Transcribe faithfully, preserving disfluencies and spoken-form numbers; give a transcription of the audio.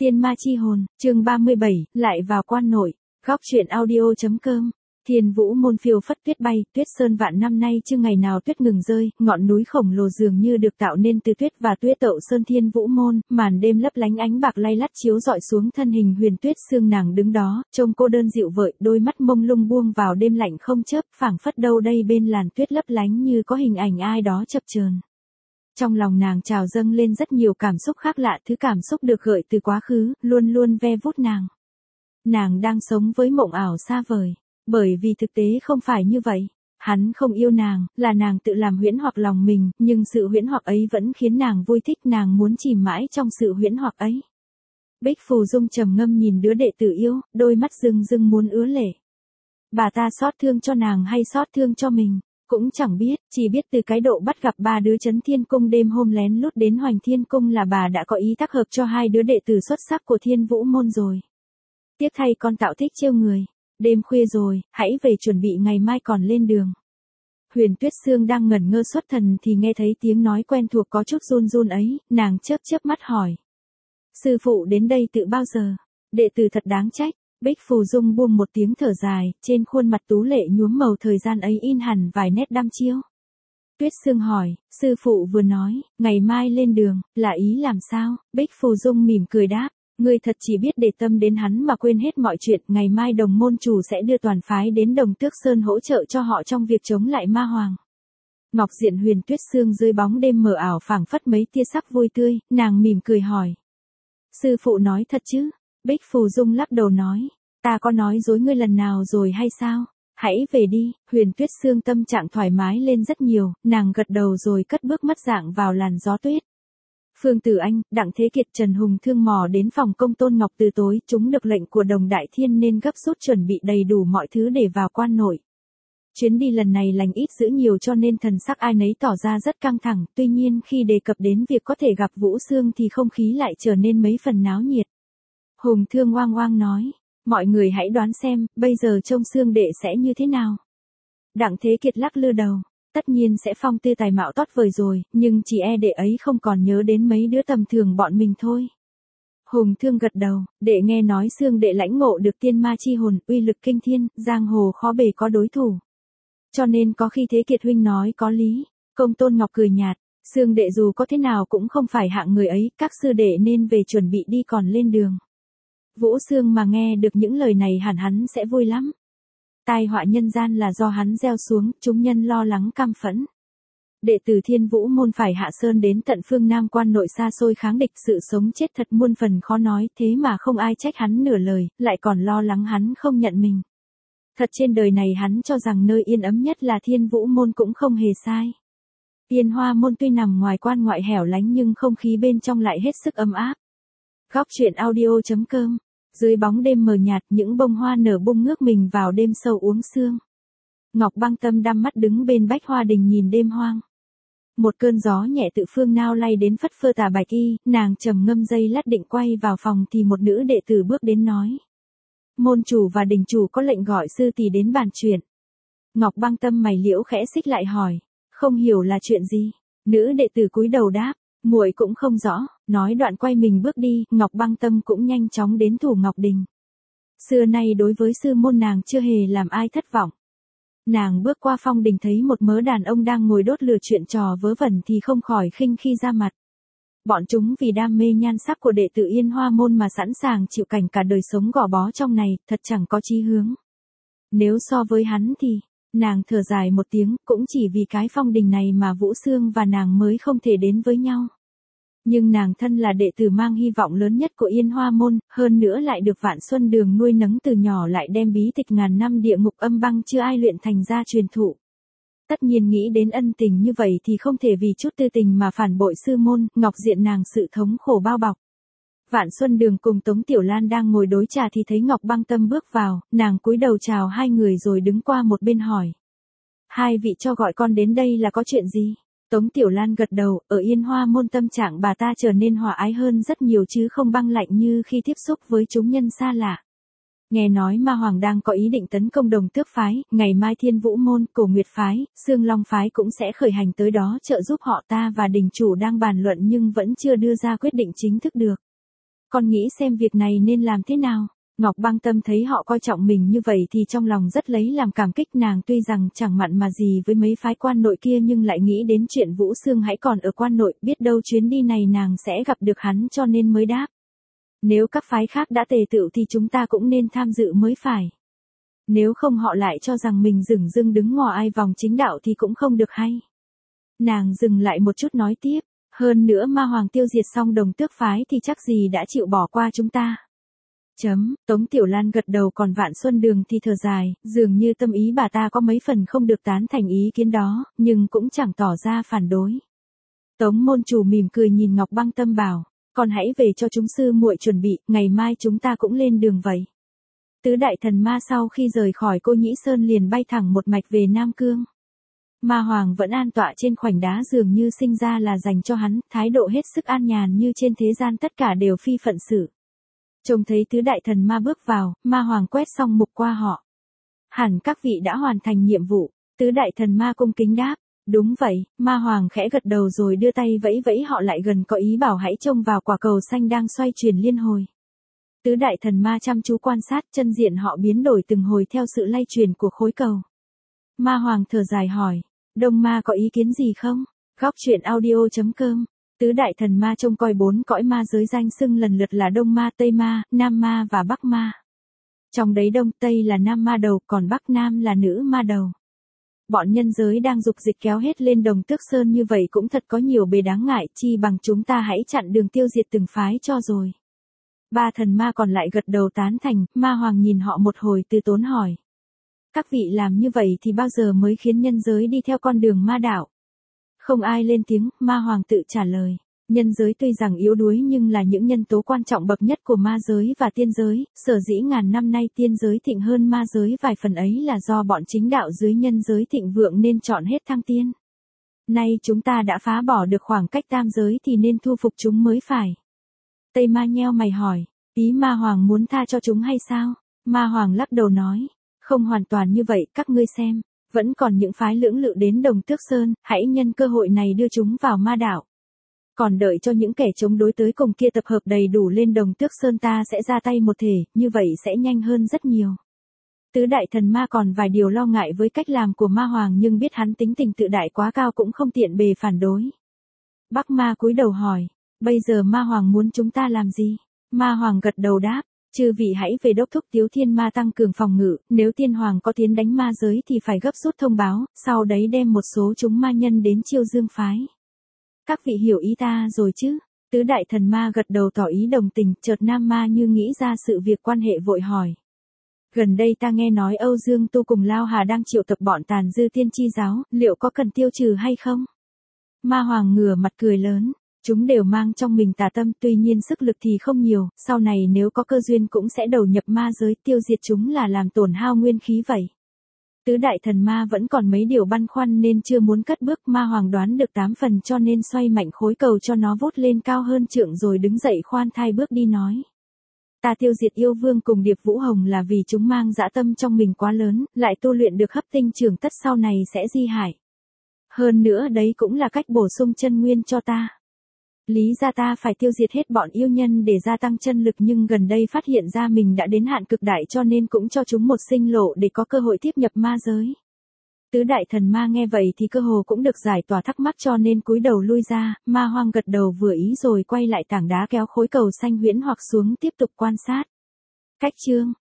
Tiên ma chi hồn, chương ba mươi bảy, lại vào quan nội. Góc truyện audio.com. Thiên Vũ môn phiêu phất tuyết bay, tuyết sơn vạn năm nay chưa ngày nào tuyết ngừng rơi, ngọn núi khổng lồ dường như được tạo nên từ tuyết và tuyết tậu sơn Thiên Vũ môn, màn đêm lấp lánh ánh bạc lay lắt chiếu dọi xuống thân hình huyền tuyết sương nàng đứng đó, trông cô đơn dịu vợi, đôi mắt mông lung buông vào đêm lạnh không chớp, phảng phất đâu đây bên làn tuyết lấp lánh như có hình ảnh ai đó chập chờn. Trong lòng nàng trào dâng lên rất nhiều cảm xúc khác lạ, thứ cảm xúc được gợi từ quá khứ, luôn luôn ve vút nàng. Nàng đang sống với mộng ảo xa vời, bởi vì thực tế không phải như vậy. Hắn không yêu nàng, là nàng tự làm huyễn hoặc lòng mình, nhưng sự huyễn hoặc ấy vẫn khiến nàng vui thích, nàng muốn chìm mãi trong sự huyễn hoặc ấy. Bích Phù Dung trầm ngâm nhìn đứa đệ tử yêu, đôi mắt rưng rưng muốn ứa lệ. Bà ta xót thương cho nàng hay xót thương cho mình? Cũng chẳng biết, chỉ biết từ cái độ bắt gặp ba đứa Trấn Thiên Cung đêm hôm lén lút đến Hoành Thiên Cung là bà đã có ý tác hợp cho hai đứa đệ tử xuất sắc của Thiên Vũ môn rồi. Tiếc thay con tạo thích trêu người. Đêm khuya rồi, hãy về chuẩn bị ngày mai còn lên đường. Huyền Tuyết Sương đang ngẩn ngơ xuất thần thì nghe thấy tiếng nói quen thuộc có chút run run ấy, nàng chớp chớp mắt hỏi. Sư phụ đến đây từ bao giờ? Đệ tử thật đáng trách. Bích Phù Dung buông một tiếng thở dài, trên khuôn mặt tú lệ nhuốm màu thời gian ấy in hẳn vài nét đăm chiêu. Tuyết Sương hỏi, sư phụ vừa nói, ngày mai lên đường, là ý làm sao? Bích Phù Dung mỉm cười đáp, ngươi thật chỉ biết để tâm đến hắn mà quên hết mọi chuyện, ngày mai đồng môn chủ sẽ đưa toàn phái đến Đồng Tước Sơn hỗ trợ cho họ trong việc chống lại ma hoàng. Ngọc diện Huyền Tuyết Sương dưới bóng đêm mờ ảo phảng phất mấy tia sắc vui tươi, nàng mỉm cười hỏi. Sư phụ nói thật chứ? Bích Phù Dung lắc đầu nói, ta có nói dối ngươi lần nào rồi hay sao? Hãy về đi. Huyền Tuyết Sương tâm trạng thoải mái lên rất nhiều, nàng gật đầu rồi cất bước mất dạng vào làn gió tuyết. Phương Tử Anh, Đặng Thế Kiệt, Trần Hùng Thương mò đến phòng công Tôn Ngọc từ tối, chúng được lệnh của Đồng Đại Thiên nên gấp rút chuẩn bị đầy đủ mọi thứ để vào quan nội. Chuyến đi lần này lành ít dữ nhiều cho nên thần sắc ai nấy tỏ ra rất căng thẳng, tuy nhiên khi đề cập đến việc có thể gặp Vũ Sương thì không khí lại trở nên mấy phần náo nhiệt. Hùng Thương oang oang nói, mọi người hãy đoán xem, bây giờ trông Sương đệ sẽ như thế nào. Đặng Thế Kiệt lắc lư đầu, tất nhiên sẽ phong tư tài mạo tốt vời rồi, nhưng chỉ e đệ ấy không còn nhớ đến mấy đứa tầm thường bọn mình thôi. Hùng Thương gật đầu, đệ nghe nói Sương đệ lãnh ngộ được tiên ma chi hồn, uy lực kinh thiên, giang hồ khó bề có đối thủ. Cho nên có khi Thế Kiệt huynh nói có lý. Công Tôn Ngọc cười nhạt, Sương đệ dù có thế nào cũng không phải hạng người ấy, các sư đệ nên về chuẩn bị đi còn lên đường. Vũ Sương mà nghe được những lời này hẳn hắn sẽ vui lắm. Tai họa nhân gian là do hắn gieo xuống, chúng nhân lo lắng căm phẫn. Đệ tử Thiên Vũ môn phải hạ sơn đến tận phương Nam quan nội xa xôi kháng địch, sự sống chết thật muôn phần khó nói, thế mà không ai trách hắn nửa lời, lại còn lo lắng hắn không nhận mình. Thật trên đời này hắn cho rằng nơi yên ấm nhất là Thiên Vũ môn cũng không hề sai. Yên Hoa môn tuy nằm ngoài quan ngoại hẻo lánh nhưng không khí bên trong lại hết sức ấm áp. Góc truyện audio.com. Dưới bóng đêm mờ nhạt, những bông hoa nở bung ngước mình vào đêm sâu uống sương. Ngọc Băng Tâm đăm mắt đứng bên bách hoa đình nhìn đêm hoang. Một cơn gió nhẹ tự phương nao lay đến phất phơ tà bạch y, nàng trầm ngâm giây lát định quay vào phòng thì một nữ đệ tử bước đến nói. Môn chủ và đình chủ có lệnh gọi sư tỷ đến bàn chuyện. Ngọc Băng Tâm mày liễu khẽ xích lại hỏi, không hiểu là chuyện gì? Nữ đệ tử cúi đầu đáp, muội cũng không rõ. Nói đoạn quay mình bước đi, Ngọc Băng Tâm cũng nhanh chóng đến Thủ Ngọc Đình. Xưa nay đối với sư môn nàng chưa hề làm ai thất vọng. Nàng bước qua phong đình thấy một mớ đàn ông đang ngồi đốt lửa chuyện trò vớ vẩn thì không khỏi khinh khi ra mặt. Bọn chúng vì đam mê nhan sắc của đệ tử Yên Hoa môn mà sẵn sàng chịu cảnh cả đời sống gò bó trong này, thật chẳng có chí hướng. Nếu so với hắn thì, nàng thở dài một tiếng, cũng chỉ vì cái phong đình này mà Vũ Sương và nàng mới không thể đến với nhau. Nhưng nàng thân là đệ tử mang hy vọng lớn nhất của Yên Hoa môn, hơn nữa lại được Vạn Xuân Đường nuôi nấng từ nhỏ, lại đem bí tịch ngàn năm địa ngục âm băng chưa ai luyện thành ra truyền thụ. Tất nhiên nghĩ đến ân tình như vậy thì không thể vì chút tư tình mà phản bội sư môn, Ngọc diện nàng sự thống khổ bao bọc. Vạn Xuân Đường cùng Tống Tiểu Lan đang ngồi đối trà thì thấy Ngọc Băng Tâm bước vào, nàng cúi đầu chào hai người rồi đứng qua một bên hỏi. Hai vị cho gọi con đến đây là có chuyện gì? Tống Tiểu Lan gật đầu, ở Yên Hoa môn tâm trạng bà ta trở nên hòa ái hơn rất nhiều chứ không băng lạnh như khi tiếp xúc với chúng nhân xa lạ. Nghe nói ma hoàng đang có ý định tấn công Đồng Tước phái, ngày mai Thiên Vũ môn, Cổ Nguyệt phái, Sương Long phái cũng sẽ khởi hành tới đó trợ giúp họ, ta và đình chủ đang bàn luận nhưng vẫn chưa đưa ra quyết định chính thức được. Con nghĩ xem việc này nên làm thế nào. Ngọc Băng Tâm thấy họ coi trọng mình như vậy thì trong lòng rất lấy làm cảm kích, nàng tuy rằng chẳng mặn mà gì với mấy phái quan nội kia nhưng lại nghĩ đến chuyện Vũ Xương hãy còn ở quan nội, biết đâu chuyến đi này nàng sẽ gặp được hắn cho nên mới đáp. Nếu các phái khác đã tề tựu thì chúng ta cũng nên tham dự mới phải. Nếu không họ lại cho rằng mình dửng dưng đứng ngò ai vòng chính đạo thì cũng không được hay. Nàng dừng lại một chút nói tiếp, hơn nữa Ma Hoàng tiêu diệt xong Đồng Tước phái thì chắc gì đã chịu bỏ qua chúng ta. Chấm, Tống Tiểu Lan gật đầu, còn Vạn Xuân Đường thì thở dài, dường như tâm ý bà ta có mấy phần không được tán thành ý kiến đó, nhưng cũng chẳng tỏ ra phản đối. Tống môn chủ mỉm cười nhìn Ngọc Băng Tâm bảo, con hãy về cho chúng sư muội chuẩn bị, ngày mai chúng ta cũng lên đường vậy. Tứ đại thần ma sau khi rời khỏi Cô Nhĩ Sơn liền bay thẳng một mạch về Nam Cương. Ma Hoàng vẫn an tọa trên khoảnh đá dường như sinh ra là dành cho hắn, thái độ hết sức an nhàn như trên thế gian tất cả đều phi phận sự. Trông thấy tứ đại thần ma bước vào, Ma Hoàng quét xong mục qua họ. Hẳn các vị đã hoàn thành nhiệm vụ, tứ đại thần ma cung kính đáp. Đúng vậy, Ma Hoàng khẽ gật đầu rồi đưa tay vẫy vẫy họ lại gần, có ý bảo hãy trông vào quả cầu xanh đang xoay chuyển liên hồi. Tứ đại thần ma chăm chú quan sát, chân diện họ biến đổi từng hồi theo sự lay chuyển của khối cầu. Ma Hoàng thở dài hỏi, Đông Ma có ý kiến gì không? Góc truyện audio chấm com. Tứ đại thần ma trông coi bốn cõi ma giới danh xưng lần lượt là Đông Ma, Tây Ma, Nam Ma và Bắc Ma. Trong đấy Đông Tây là nam ma đầu, còn Bắc Nam là nữ ma đầu. Bọn nhân giới đang dục dịch kéo hết lên Đồng Tước Sơn như vậy cũng thật có nhiều bề đáng ngại, chi bằng chúng ta hãy chặn đường tiêu diệt từng phái cho rồi. Ba thần ma còn lại gật đầu tán thành, Ma Hoàng nhìn họ một hồi từ tốn hỏi. Các vị làm như vậy thì bao giờ mới khiến nhân giới đi theo con đường ma đạo? Không ai lên tiếng, Ma Hoàng tự trả lời. Nhân giới tuy rằng yếu đuối nhưng là những nhân tố quan trọng bậc nhất của ma giới và tiên giới, sở dĩ ngàn năm nay tiên giới thịnh hơn ma giới vài phần ấy là do bọn chính đạo dưới nhân giới thịnh vượng nên chọn hết thăng tiên. Nay chúng ta đã phá bỏ được khoảng cách tam giới thì nên thu phục chúng mới phải. Tây Ma nheo mày hỏi, ý Ma Hoàng muốn tha cho chúng hay sao? Ma Hoàng lắc đầu nói, không hoàn toàn như vậy, các ngươi xem, vẫn còn những phái lưỡng lự đến Đồng Tước Sơn, hãy nhân cơ hội này đưa chúng vào ma đạo. Còn đợi cho những kẻ chống đối tới cùng kia tập hợp đầy đủ lên Đồng Tước Sơn ta sẽ ra tay một thể, như vậy sẽ nhanh hơn rất nhiều. Tứ đại thần ma còn vài điều lo ngại với cách làm của Ma Hoàng nhưng biết hắn tính tình tự đại quá cao cũng không tiện bề phản đối. Bắc Ma cúi đầu hỏi, bây giờ Ma Hoàng muốn chúng ta làm gì? Ma Hoàng gật đầu đáp, chư vị hãy về đốc thúc Tiếu Thiên Ma tăng cường phòng ngự, nếu Tiên Hoàng có tiến đánh ma giới thì phải gấp rút thông báo, sau đấy đem một số chúng ma nhân đến Chiêu Dương phái. Các vị hiểu ý ta rồi chứ? Tứ đại thần ma gật đầu tỏ ý đồng tình, chợt Nam Ma như nghĩ ra sự việc quan hệ vội hỏi. Gần đây ta nghe nói Âu Dương Tu cùng Lao Hà đang triệu tập bọn tàn dư tiên tri giáo, liệu có cần tiêu trừ hay không? Ma Hoàng ngửa mặt cười lớn. Chúng đều mang trong mình tà tâm, tuy nhiên sức lực thì không nhiều, sau này nếu có cơ duyên cũng sẽ đầu nhập ma giới, tiêu diệt chúng là làm tổn hao nguyên khí vậy. Tứ đại thần ma vẫn còn mấy điều băn khoăn nên chưa muốn cất bước, Ma Hoàng đoán được tám phần cho nên xoay mạnh khối cầu cho nó vút lên cao hơn trượng rồi đứng dậy khoan thai bước đi nói. Ta tiêu diệt yêu vương cùng Điệp Vũ Hồng là vì chúng mang dã tâm trong mình quá lớn, lại tu luyện được hấp tinh trường tất sau này sẽ di hại. Hơn nữa đấy cũng là cách bổ sung chân nguyên cho ta. Lý ra ta phải tiêu diệt hết bọn yêu nhân để gia tăng chân lực nhưng gần đây phát hiện ra mình đã đến hạn cực đại cho nên cũng cho chúng một sinh lộ để có cơ hội tiếp nhập ma giới. Tứ đại thần ma nghe vậy thì cơ hồ cũng được giải tỏa thắc mắc cho nên cúi đầu lui ra, Ma Hoang gật đầu vừa ý rồi quay lại tảng đá kéo khối cầu xanh huyễn hoặc xuống tiếp tục quan sát. Cách chương